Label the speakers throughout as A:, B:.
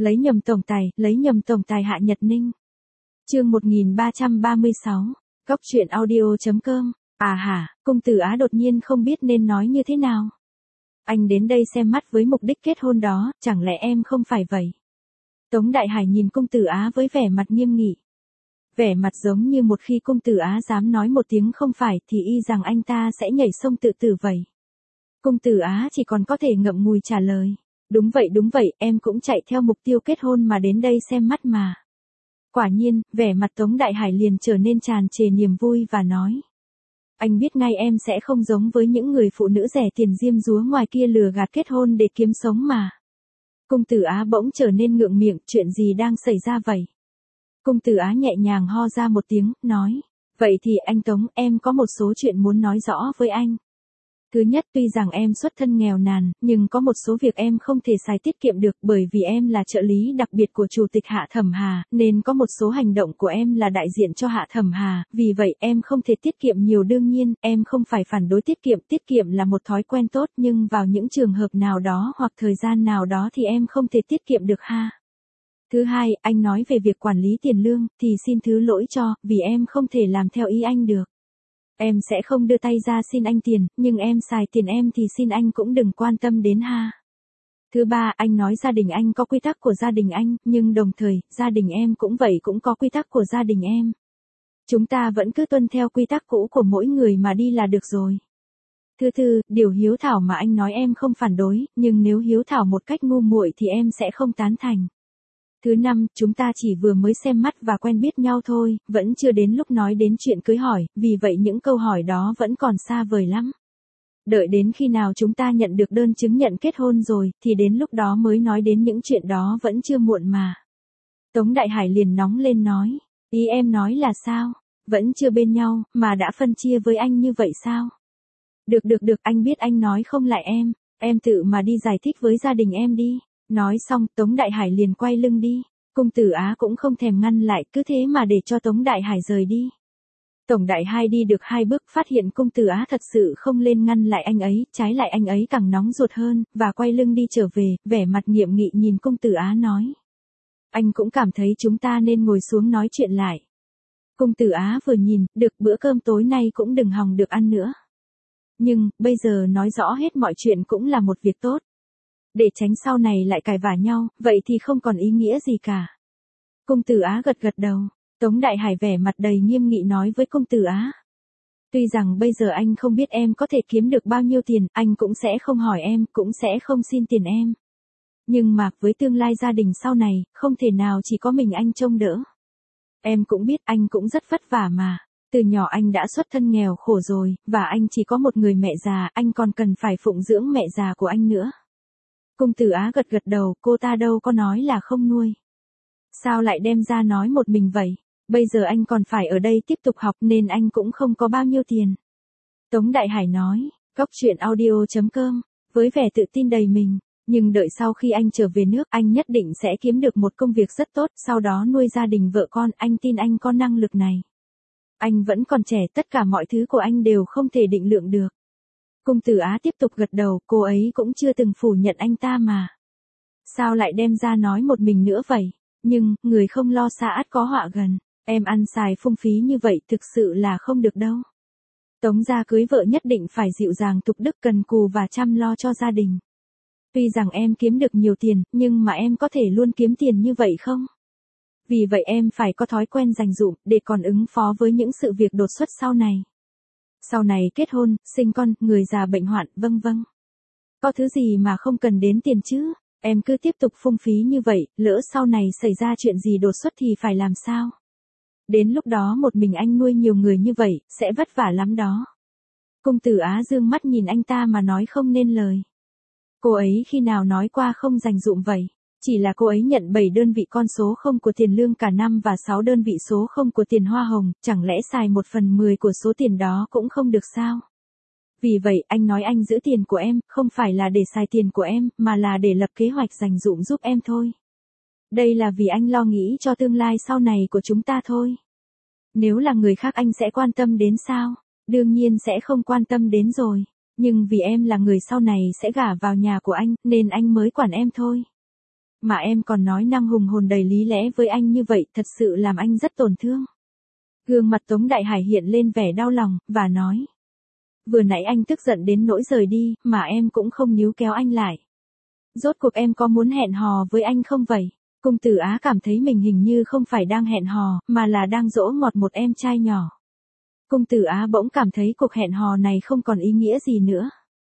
A: lấy nhầm tổng tài Hạ Nhật Ninh. Chương 1336, Cóc truyện audio.com. À hả, công tử Á đột nhiên không biết nên nói như thế nào. Anh đến đây xem mắt với mục đích kết hôn đó, chẳng lẽ em không phải vậy? Tống Đại Hải nhìn công tử Á với vẻ mặt nghiêm nghị. Vẻ mặt giống như một khi công tử Á dám nói một tiếng không phải thì y rằng anh ta sẽ nhảy sông tự tử vậy. Công tử Á chỉ còn có thể ngậm ngùi trả lời. Đúng vậy, em cũng chạy theo mục tiêu kết hôn mà đến đây xem mắt mà. Quả nhiên, vẻ mặt Tống Đại Hải liền trở nên tràn trề niềm vui và nói. Anh biết ngay em sẽ không giống với những người phụ nữ rẻ tiền diêm dúa ngoài kia lừa gạt kết hôn để kiếm sống mà. Công tử Á bỗng trở nên ngượng miệng, chuyện gì đang xảy ra vậy? Công tử Á nhẹ nhàng ho ra một tiếng, nói. Vậy thì anh Tống, em có một số chuyện muốn nói rõ với anh. Thứ nhất, tuy rằng em xuất thân nghèo nàn, nhưng có một số việc em không thể xài tiết kiệm được bởi vì em là trợ lý đặc biệt của Chủ tịch Hạ Thẩm Hà, nên có một số hành động của em là đại diện cho Hạ Thẩm Hà, vì vậy em không thể tiết kiệm nhiều. Đương nhiên, em không phải phản đối tiết kiệm là một thói quen tốt nhưng vào những trường hợp nào đó hoặc thời gian nào đó thì em không thể tiết kiệm được ha. Thứ hai, anh nói về việc quản lý tiền lương, thì xin thứ lỗi cho, vì em không thể làm theo ý anh được. Em sẽ không đưa tay ra xin anh tiền, nhưng em xài tiền em thì xin anh cũng đừng quan tâm đến ha. Thứ ba, anh nói gia đình anh có quy tắc của gia đình anh, nhưng đồng thời, gia đình em cũng vậy cũng có quy tắc của gia đình em. Chúng ta vẫn cứ tuân theo quy tắc cũ của mỗi người mà đi là được rồi. Thứ tư, điều hiếu thảo mà anh nói em không phản đối, nhưng nếu hiếu thảo một cách ngu muội thì em sẽ không tán thành. Thứ năm, chúng ta chỉ vừa mới xem mắt và quen biết nhau thôi, vẫn chưa đến lúc nói đến chuyện cưới hỏi, vì vậy những câu hỏi đó vẫn còn xa vời lắm. Đợi đến khi nào chúng ta nhận được đơn chứng nhận kết hôn rồi, thì đến lúc đó mới nói đến những chuyện đó vẫn chưa muộn mà. Tống Đại Hải liền nóng lên nói, ý em nói là sao? Vẫn chưa bên nhau, mà đã phân chia với anh như vậy sao? Được, anh biết anh nói không lại em tự mà đi giải thích với gia đình em đi. Nói xong, Tống Đại Hải liền quay lưng đi. Công tử Á cũng không thèm ngăn lại, cứ thế mà để cho Tống Đại Hải rời đi. Tổng Đại Hai đi được 2 bước phát hiện công tử Á thật sự không lên ngăn lại anh ấy, trái lại anh ấy càng nóng ruột hơn, và quay lưng đi trở về, vẻ mặt nghiêm nghị nhìn công tử Á nói. Anh cũng cảm thấy chúng ta nên ngồi xuống nói chuyện lại. Công tử Á vừa nhìn, được bữa cơm tối nay cũng đừng hòng được ăn nữa. Nhưng, bây giờ nói rõ hết mọi chuyện cũng là một việc tốt. Để tránh sau này lại cãi vã nhau, vậy thì không còn ý nghĩa gì cả. Công tử Á gật đầu. Tống Đại Hải vẻ mặt đầy nghiêm nghị nói với công tử Á. Tuy rằng bây giờ anh không biết em có thể kiếm được bao nhiêu tiền, anh cũng sẽ không hỏi em, cũng sẽ không xin tiền em. Nhưng mà, với tương lai gia đình sau này, không thể nào chỉ có mình anh trông đỡ. Em cũng biết anh cũng rất vất vả mà. Từ nhỏ anh đã xuất thân nghèo khổ rồi, và anh chỉ có một người mẹ già, anh còn cần phải phụng dưỡng mẹ già của anh nữa. Công tử Á gật đầu, cô ta đâu có nói là không nuôi. Sao lại đem ra nói một mình vậy? Bây giờ anh còn phải ở đây tiếp tục học nên anh cũng không có bao nhiêu tiền. Tống Đại Hải nói, Cóc truyện audio.com, với vẻ tự tin đầy mình. Nhưng đợi sau khi anh trở về nước, anh nhất định sẽ kiếm được một công việc rất tốt, sau đó nuôi gia đình vợ con, anh tin anh có năng lực này. Anh vẫn còn trẻ, tất cả mọi thứ của anh đều không thể định lượng được. Công tử Á tiếp tục gật đầu, cô ấy cũng chưa từng phủ nhận anh ta mà. Sao lại đem ra nói một mình nữa vậy? Nhưng, người không lo xa ắt có họa gần. Em ăn xài phung phí như vậy thực sự là không được đâu. Tống gia cưới vợ nhất định phải dịu dàng tục đức cần cù và chăm lo cho gia đình. Tuy rằng em kiếm được nhiều tiền, nhưng mà em có thể luôn kiếm tiền như vậy không? Vì vậy em phải có thói quen dành dụm, để còn ứng phó với những sự việc đột xuất sau này. Sau này kết hôn, sinh con, người già bệnh hoạn, vân vân. Có thứ gì mà không cần đến tiền chứ? Em cứ tiếp tục phung phí như vậy, lỡ sau này xảy ra chuyện gì đột xuất thì phải làm sao? Đến lúc đó một mình anh nuôi nhiều người như vậy, sẽ vất vả lắm đó. Công tử Á dương mắt nhìn anh ta mà nói không nên lời. Cô ấy khi nào nói qua không dành dụm vậy? Chỉ là cô ấy nhận 7 đơn vị con số 0 của tiền lương cả năm và 6 đơn vị số 0 của tiền hoa hồng, chẳng lẽ xài 1/10 của số tiền đó cũng không được sao? Vì vậy, anh nói anh giữ tiền của em, không phải là để xài tiền của em, mà là để lập kế hoạch dành dụm giúp em thôi. Đây là vì anh lo nghĩ cho tương lai sau này của chúng ta thôi. Nếu là người khác anh sẽ quan tâm đến sao? Đương nhiên sẽ không quan tâm đến rồi. Nhưng vì em là người sau này sẽ gả vào nhà của anh, nên anh mới quản em thôi. Mà em còn nói năng hùng hồn đầy lý lẽ với anh như vậy, thật sự làm anh rất tổn thương. Gương mặt Tống Đại Hải hiện lên vẻ đau lòng, và nói. Vừa nãy anh tức giận đến nỗi rời đi, mà em cũng không níu kéo anh lại. Rốt cuộc em có muốn hẹn hò với anh không vậy? Cung Tử Á cảm thấy mình hình như không phải đang hẹn hò, mà là đang dỗ ngọt một em trai nhỏ. Cung Tử Á bỗng cảm thấy cuộc hẹn hò này không còn ý nghĩa gì nữa.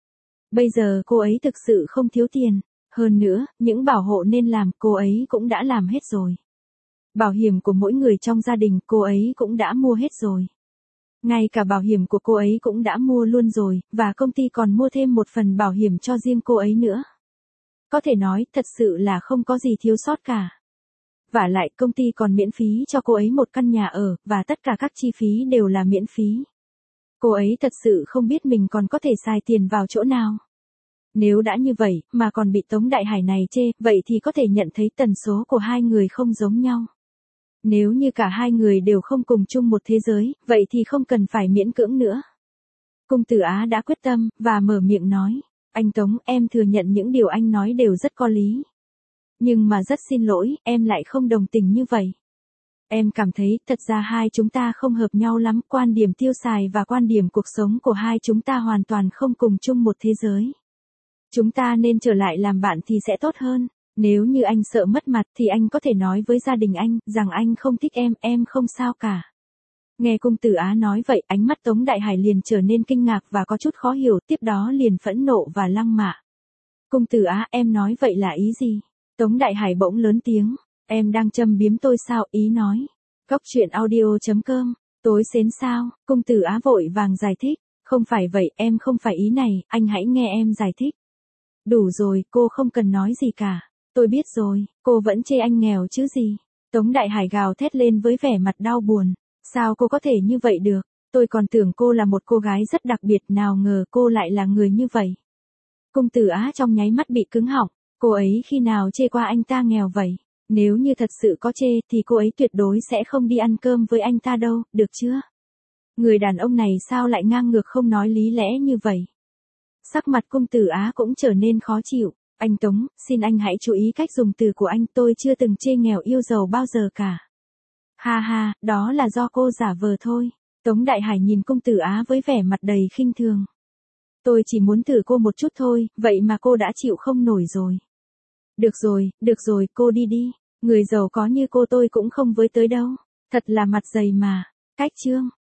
A: Bây giờ cô ấy thực sự không thiếu tiền. Hơn nữa, những bảo hộ nên làm cô ấy cũng đã làm hết rồi. Bảo hiểm của mỗi người trong gia đình cô ấy cũng đã mua hết rồi. Ngay cả bảo hiểm của cô ấy cũng đã mua luôn rồi, và công ty còn mua thêm một phần bảo hiểm cho riêng cô ấy nữa. Có thể nói, thật sự là không có gì thiếu sót cả. Vả lại công ty còn miễn phí cho cô ấy một căn nhà ở, và tất cả các chi phí đều là miễn phí. Cô ấy thật sự không biết mình còn có thể xài tiền vào chỗ nào. Nếu đã như vậy, mà còn bị Tống Đại Hải này chê, vậy thì có thể nhận thấy tần số của hai người không giống nhau. Nếu như cả hai người đều không cùng chung một thế giới, vậy thì không cần phải miễn cưỡng nữa. Cung Tử Á đã quyết tâm, và mở miệng nói. Anh Tống, em thừa nhận những điều anh nói đều rất có lý. Nhưng mà rất xin lỗi, em lại không đồng tình như vậy. Em cảm thấy, thật ra hai chúng ta không hợp nhau lắm, quan điểm tiêu xài và quan điểm cuộc sống của hai chúng ta hoàn toàn không cùng chung một thế giới. Chúng ta nên trở lại làm bạn thì sẽ tốt hơn. Nếu như anh sợ mất mặt thì anh có thể nói với gia đình anh, rằng anh không thích em không sao cả. Nghe Cung Tử Á nói vậy, ánh mắt Tống Đại Hải liền trở nên kinh ngạc và có chút khó hiểu, tiếp đó liền phẫn nộ và lăng mạ. Cung Tử Á, em nói vậy là ý gì? Tống Đại Hải bỗng lớn tiếng. Em đang châm biếm tôi sao? Ý nói. Cóc truyện audio.com. Tối xến sao? Cung Tử Á vội vàng giải thích. Không phải vậy, em không phải ý này, anh hãy nghe em giải thích. Đủ rồi, cô không cần nói gì cả. Tôi biết rồi, cô vẫn chê anh nghèo chứ gì. Tống Đại Hải gào thét lên với vẻ mặt đau buồn. Sao cô có thể như vậy được? Tôi còn tưởng cô là một cô gái rất đặc biệt, nào ngờ cô lại là người như vậy. Cung Tử Á trong nháy mắt bị cứng họng. Cô ấy khi nào chê qua anh ta nghèo vậy? Nếu như thật sự có chê thì cô ấy tuyệt đối sẽ không đi ăn cơm với anh ta đâu, được chưa? Người đàn ông này sao lại ngang ngược không nói lý lẽ như vậy? Sắc mặt Cung Tử Á cũng trở nên khó chịu. Anh Tống, xin anh hãy chú ý cách dùng từ của anh, tôi chưa từng chê nghèo yêu giàu bao giờ cả. Ha ha, đó là do cô giả vờ thôi. Tống Đại Hải nhìn Cung Tử Á với vẻ mặt đầy khinh thường. Tôi chỉ muốn thử cô một chút thôi, vậy mà cô đã chịu không nổi rồi. Được rồi, cô đi đi. Người giàu có như cô tôi cũng không với tới đâu. Thật là mặt dày mà. Cách chương.